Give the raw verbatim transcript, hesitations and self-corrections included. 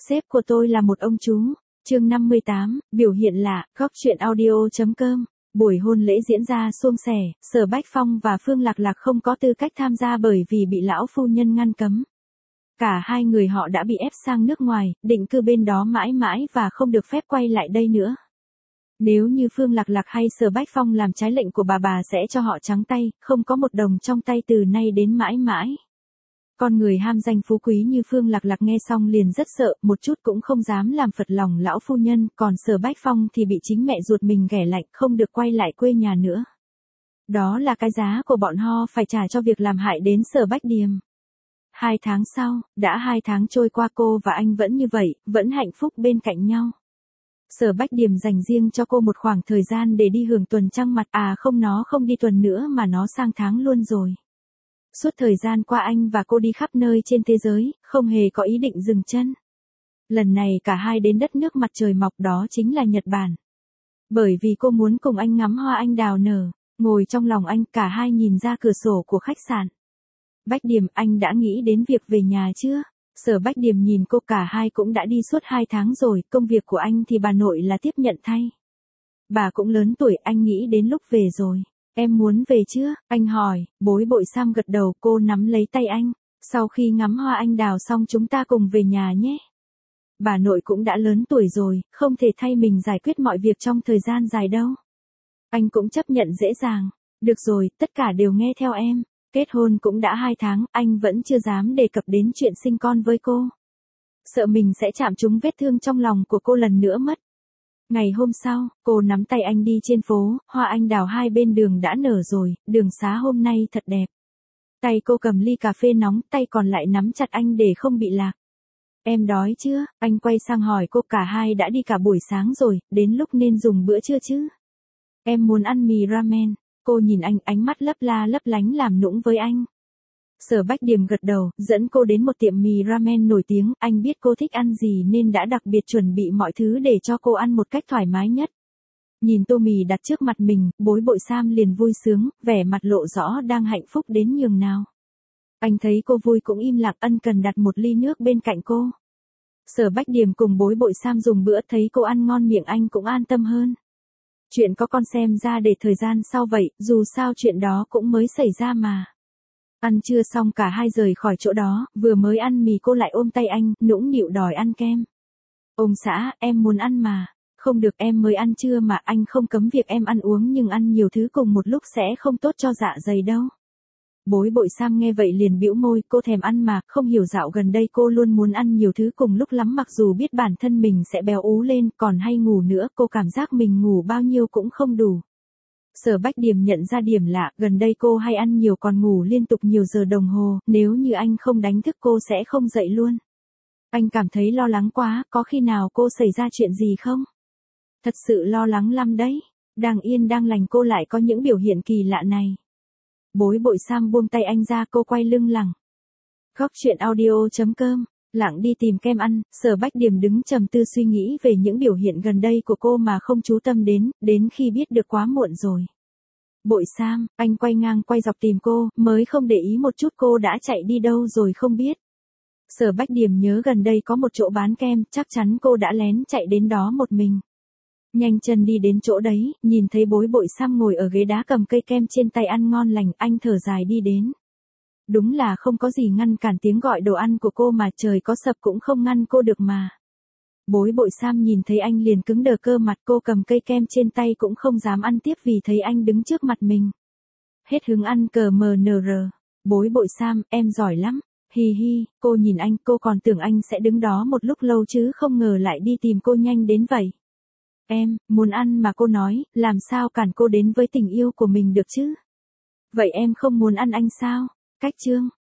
Sếp của tôi là một ông chú. Chương năm mươi tám, biểu hiện lạ, góc truyện audio chấm com. Buổi hôn lễ diễn ra suôn sẻ, Sở Bách Phong và Phương Lạc Lạc không có tư cách tham gia bởi vì bị lão phu nhân ngăn cấm. Cả hai người họ đã bị ép sang nước ngoài, định cư bên đó mãi mãi và không được phép quay lại đây nữa. Nếu như Phương Lạc Lạc hay Sở Bách Phong làm trái lệnh của bà bà sẽ cho họ trắng tay, không có một đồng trong tay từ nay đến mãi mãi. Con người ham danh phú quý như Phương Lạc Lạc nghe xong liền rất sợ, một chút cũng không dám làm phật lòng lão phu nhân, còn Sở Bách Phong thì bị chính mẹ ruột mình ghẻ lạnh, không được quay lại quê nhà nữa. Đó là cái giá của bọn họ phải trả cho việc làm hại đến Sở Bách Điềm. Hai tháng sau, đã hai tháng trôi qua cô và anh vẫn như vậy, vẫn hạnh phúc bên cạnh nhau. Sở Bách Điềm dành riêng cho cô một khoảng thời gian để đi hưởng tuần trăng mặt, à không, nó không đi tuần nữa mà nó sang tháng luôn rồi. Suốt thời gian qua anh và cô đi khắp nơi trên thế giới, không hề có ý định dừng chân. Lần này cả hai đến đất nước mặt trời mọc, đó chính là Nhật Bản. Bởi vì cô muốn cùng anh ngắm hoa anh đào nở, ngồi trong lòng anh, cả hai nhìn ra cửa sổ của khách sạn. Bách Điềm, anh đã nghĩ đến việc về nhà chưa? Sở Bách Điềm nhìn cô, cả hai cũng đã đi suốt hai tháng rồi, công việc của anh thì bà nội là tiếp nhận thay. Bà cũng lớn tuổi, anh nghĩ đến lúc về rồi. Em muốn về chưa? Anh hỏi. Bối bội Sam gật đầu, cô nắm lấy tay anh. Sau khi ngắm hoa anh đào xong chúng ta cùng về nhà nhé. Bà nội cũng đã lớn tuổi rồi, không thể thay mình giải quyết mọi việc trong thời gian dài đâu. Anh cũng chấp nhận dễ dàng. Được rồi, tất cả đều nghe theo em. Kết hôn cũng đã hai tháng, anh vẫn chưa dám đề cập đến chuyện sinh con với cô. Sợ mình sẽ chạm trúng vết thương trong lòng của cô lần nữa mất. Ngày hôm sau, cô nắm tay anh đi trên phố, hoa anh đào hai bên đường đã nở rồi, đường xá hôm nay thật đẹp. Tay cô cầm ly cà phê nóng, tay còn lại nắm chặt anh để không bị lạc. Em đói chưa? Anh quay sang hỏi cô, cả hai đã đi cả buổi sáng rồi, đến lúc nên dùng bữa trưa chứ? Em muốn ăn mì ramen. Cô nhìn anh, ánh mắt lấp la lấp lánh làm nũng với anh. Sở Bách Điềm gật đầu, dẫn cô đến một tiệm mì ramen nổi tiếng, anh biết cô thích ăn gì nên đã đặc biệt chuẩn bị mọi thứ để cho cô ăn một cách thoải mái nhất. Nhìn tô mì đặt trước mặt mình, bối bội Sam liền vui sướng, vẻ mặt lộ rõ đang hạnh phúc đến nhường nào. Anh thấy cô vui cũng im lặng, ân cần đặt một ly nước bên cạnh cô. Sở Bách Điềm cùng bối bội Sam dùng bữa, thấy cô ăn ngon miệng anh cũng an tâm hơn. Chuyện có con xem ra để thời gian sau vậy, dù sao chuyện đó cũng mới xảy ra mà. Ăn trưa xong cả hai rời khỏi chỗ đó, vừa mới ăn mì cô lại ôm tay anh, nũng nịu đòi ăn kem. Ông xã, em muốn ăn mà. Không được, em mới ăn trưa mà, anh không cấm việc em ăn uống nhưng ăn nhiều thứ cùng một lúc sẽ không tốt cho dạ dày đâu. Bối bội Sam nghe vậy liền bĩu môi, cô thèm ăn mà, không hiểu dạo gần đây cô luôn muốn ăn nhiều thứ cùng lúc lắm, mặc dù biết bản thân mình sẽ béo ú lên, còn hay ngủ nữa, cô cảm giác mình ngủ bao nhiêu cũng không đủ. Sở Bách Điềm nhận ra điểm lạ, gần đây cô hay ăn nhiều còn ngủ liên tục nhiều giờ đồng hồ, nếu như anh không đánh thức cô sẽ không dậy luôn. Anh cảm thấy lo lắng quá, có khi nào cô xảy ra chuyện gì không? Thật sự lo lắng lắm đấy. Đang yên đang lành cô lại có những biểu hiện kỳ lạ này. Bối bội Sam buông tay anh ra, cô quay lưng lẳng. Góc truyện audio chấm com. Lặng đi tìm kem ăn, Sở Bách Điềm đứng trầm tư suy nghĩ về những biểu hiện gần đây của cô mà không chú tâm đến, đến khi biết được quá muộn rồi. Bội Sam, anh quay ngang quay dọc tìm cô, mới không để ý một chút cô đã chạy đi đâu rồi không biết. Sở Bách Điềm nhớ gần đây có một chỗ bán kem, chắc chắn cô đã lén chạy đến đó một mình. Nhanh chân đi đến chỗ đấy, nhìn thấy bối bội Sam ngồi ở ghế đá cầm cây kem trên tay ăn ngon lành, anh thở dài đi đến. Đúng là không có gì ngăn cản tiếng gọi đồ ăn của cô mà, trời có sập cũng không ngăn cô được mà. Bối bội Sam nhìn thấy anh liền cứng đờ cơ mặt, cô cầm cây kem trên tay cũng không dám ăn tiếp vì thấy anh đứng trước mặt mình. Hết hứng ăn cờ mờ nờ rờ. Bối bội Sam, em giỏi lắm. Hi hi, cô nhìn anh, cô còn tưởng anh sẽ đứng đó một lúc lâu chứ không ngờ lại đi tìm cô nhanh đến vậy. Em, muốn ăn mà cô nói, làm sao cản cô đến với tình yêu của mình được chứ? Vậy em không muốn ăn anh sao? Cách chương.